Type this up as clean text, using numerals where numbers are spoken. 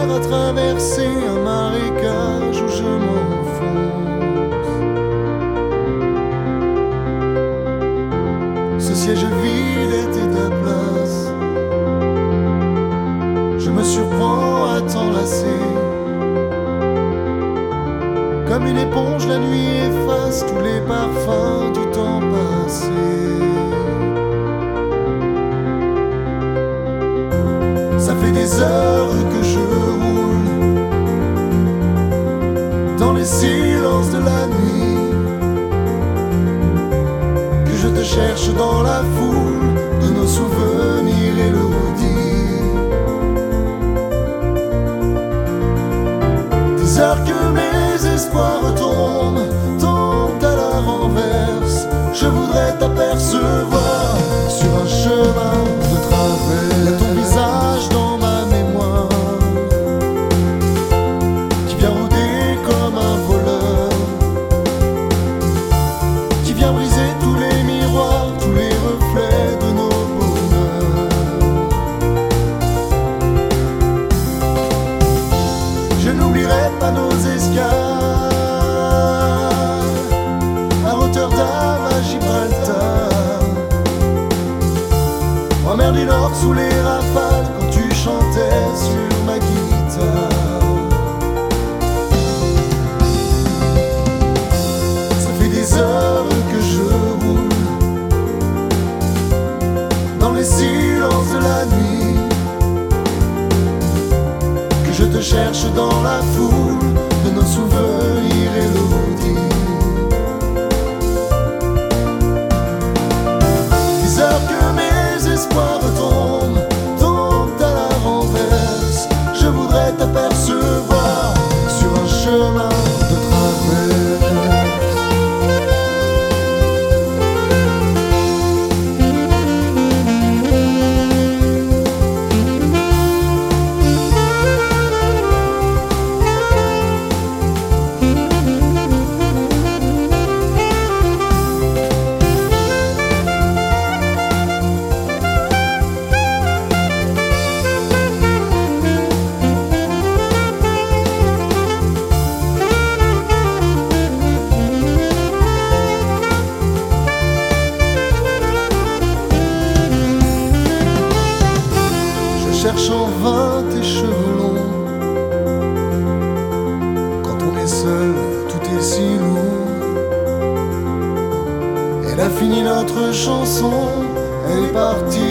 mer à traverser un marécage où je m'enfonce. Ce siège vide était ta place. Je me surprends à t'enlacer. Comme une éponge, la nuit efface tous les parfums du temps passé. Ça fait des heures que je roule dans les silences de la nuit, que je te cherche dans la foule de nos souvenirs élodis. Des heures que mes espoirs tombent à la renverse. Je voudrais t'apercevoir sur un chemin de travers. Y'a ton visage dans ma mémoire qui vient rôder comme un voleur, qui vient briser tous les miroirs, tous les reflets de nos bonheurs. Je n'oublierai pas nos escales à Rotterdam, à Gibraltar, en mer du Nord sous les rafales quand tu chantais sur ma guitare. Ça fait des heures que je roule dans les silences de la nuit, que je te cherche dans la foule de nos souvenirs élodis. Des heures que mes espoirs tombent à la renverse. Je voudrais t'apercevoir sur un chemin de traverse. Je cherche en vain tes cheveux longs. Quand on est seul, tout est si lourd. Elle a fini notre chanson, elle est partie